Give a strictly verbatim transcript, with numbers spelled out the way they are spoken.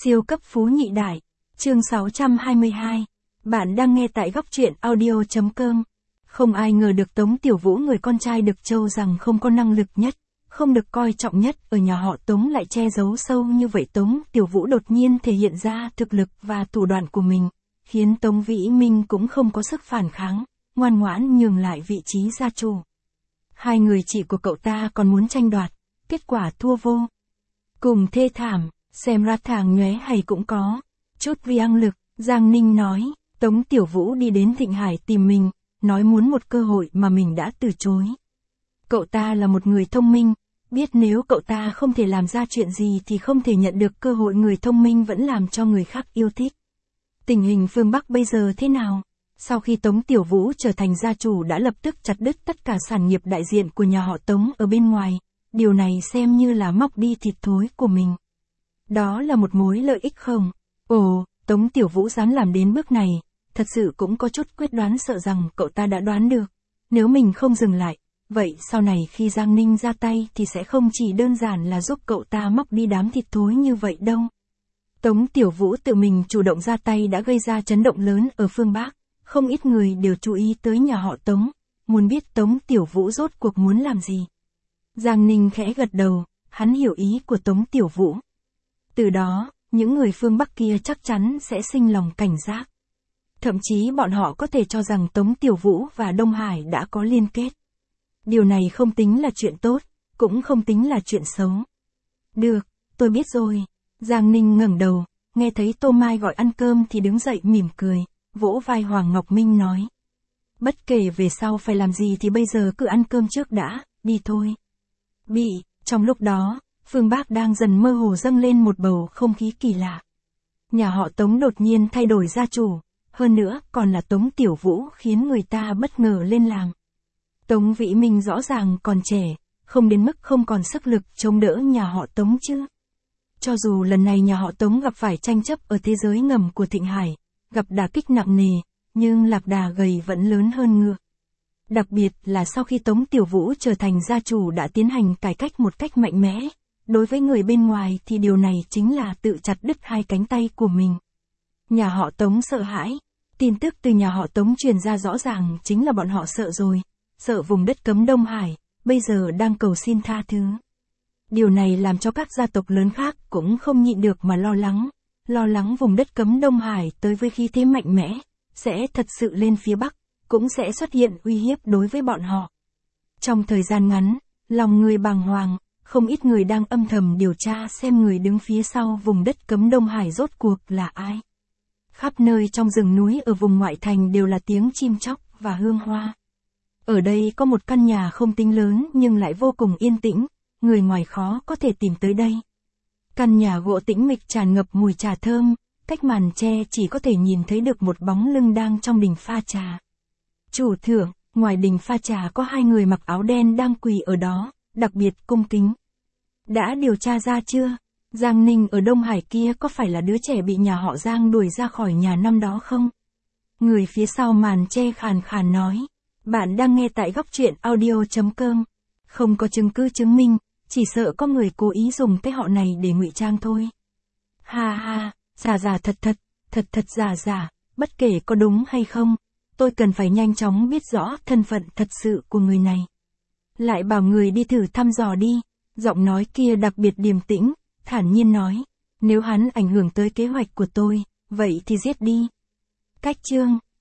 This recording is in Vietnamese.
Siêu cấp phú nhị đại. Chương sáu trăm hai mươi hai. Bạn đang nghe tại góc truyện audio chấm com. Không ai ngờ được Tống Tiểu Vũ, người con trai Đực Châu rằng không có năng lực nhất, không được coi trọng nhất ở nhà họ Tống, lại che giấu sâu như vậy. Tống Tiểu Vũ đột nhiên thể hiện ra thực lực và thủ đoạn của mình, khiến Tống Vĩ Minh cũng không có sức phản kháng, ngoan ngoãn nhường lại vị trí gia chủ. Hai người chị của cậu ta còn muốn tranh đoạt, kết quả thua vô cùng thê thảm, xem ra thằng nhoé hay cũng có chút vì năng lực. Giang Ninh nói. Tống Tiểu Vũ đi đến Thịnh Hải tìm mình, nói muốn một cơ hội mà mình đã từ chối. Cậu ta là một người thông minh, biết nếu cậu ta không thể làm ra chuyện gì thì không thể nhận được cơ hội. Người thông minh vẫn làm cho người khác yêu thích. Tình hình phương Bắc bây giờ thế nào? Sau khi Tống Tiểu Vũ trở thành gia chủ đã lập tức chặt đứt tất cả sản nghiệp đại diện của nhà họ Tống ở bên ngoài, điều này xem như là móc đi thịt thối của mình. Đó là một mối lợi ích không? Ồ, Tống Tiểu Vũ dám làm đến bước này, thật sự cũng có chút quyết đoán, sợ rằng cậu ta đã đoán được. Nếu mình không dừng lại, vậy sau này khi Giang Ninh ra tay thì sẽ không chỉ đơn giản là giúp cậu ta móc đi đám thịt thối như vậy đâu. Tống Tiểu Vũ tự mình chủ động ra tay đã gây ra chấn động lớn ở phương Bắc, không ít người đều chú ý tới nhà họ Tống, muốn biết Tống Tiểu Vũ rốt cuộc muốn làm gì. Giang Ninh khẽ gật đầu, hắn hiểu ý của Tống Tiểu Vũ. Từ đó, những người phương Bắc kia chắc chắn sẽ sinh lòng cảnh giác. Thậm chí bọn họ có thể cho rằng Tống Tiểu Vũ và Đông Hải đã có liên kết. Điều này không tính là chuyện tốt, cũng không tính là chuyện xấu. Được, tôi biết rồi. Giang Ninh ngẩng đầu, nghe thấy Tô Mai gọi ăn cơm thì đứng dậy mỉm cười, vỗ vai Hoàng Ngọc Minh nói. Bất kể về sau phải làm gì thì bây giờ cứ ăn cơm trước đã, đi thôi. Bị, trong lúc đó, phương Bắc đang dần mơ hồ dâng lên một bầu không khí kỳ lạ. Nhà họ Tống đột nhiên thay đổi gia chủ, hơn nữa còn là Tống Tiểu Vũ, khiến người ta bất ngờ lên làm. Tống Vĩ Minh rõ ràng còn trẻ, không đến mức không còn sức lực chống đỡ nhà họ Tống chứ. Cho dù lần này nhà họ Tống gặp phải tranh chấp ở thế giới ngầm của Thịnh Hải, gặp đả kích nặng nề, nhưng lạc đà gầy vẫn lớn hơn ngựa. Đặc biệt là sau khi Tống Tiểu Vũ trở thành gia chủ đã tiến hành cải cách một cách mạnh mẽ, đối với người bên ngoài thì điều này chính là tự chặt đứt hai cánh tay của mình. Nhà họ Tống sợ hãi, tin tức từ nhà họ Tống truyền ra rõ ràng chính là bọn họ sợ rồi, sợ vùng đất cấm Đông Hải, bây giờ đang cầu xin tha thứ. Điều này làm cho các gia tộc lớn khác cũng không nhịn được mà lo lắng, lo lắng vùng đất cấm Đông Hải tới với khí thế mạnh mẽ, sẽ thật sự lên phía Bắc, cũng sẽ xuất hiện uy hiếp đối với bọn họ. Trong thời gian ngắn, lòng người bàng hoàng, không ít người đang âm thầm điều tra xem người đứng phía sau vùng đất cấm Đông Hải rốt cuộc là ai. Khắp nơi trong rừng núi ở vùng ngoại thành đều là tiếng chim chóc và hương hoa. Ở đây có một căn nhà không tính lớn nhưng lại vô cùng yên tĩnh, người ngoài khó có thể tìm tới đây. Căn nhà gỗ tĩnh mịch tràn ngập mùi trà thơm, cách màn tre chỉ có thể nhìn thấy được một bóng lưng đang trong đình pha trà. Chủ thượng, ngoài đình pha trà có hai người mặc áo đen đang quỳ ở đó, đặc biệt cung kính. Đã điều tra ra chưa? Giang Ninh ở Đông Hải kia có phải là đứa trẻ bị nhà họ Giang đuổi ra khỏi nhà năm đó không? Người phía sau màn che khàn khàn nói. Bạn đang nghe tại góc truyện audio chấm com. Không có chứng cứ chứng minh, chỉ sợ có người cố ý dùng cái họ này để ngụy trang thôi. Ha ha, giả giả thật thật, thật thật giả giả, bất kể có đúng hay không, tôi cần phải nhanh chóng biết rõ thân phận thật sự của người này. Lại bảo người đi thử thăm dò đi. Giọng nói kia đặc biệt điềm tĩnh, thản nhiên nói, nếu hắn ảnh hưởng tới kế hoạch của tôi, vậy thì giết đi. Cách chương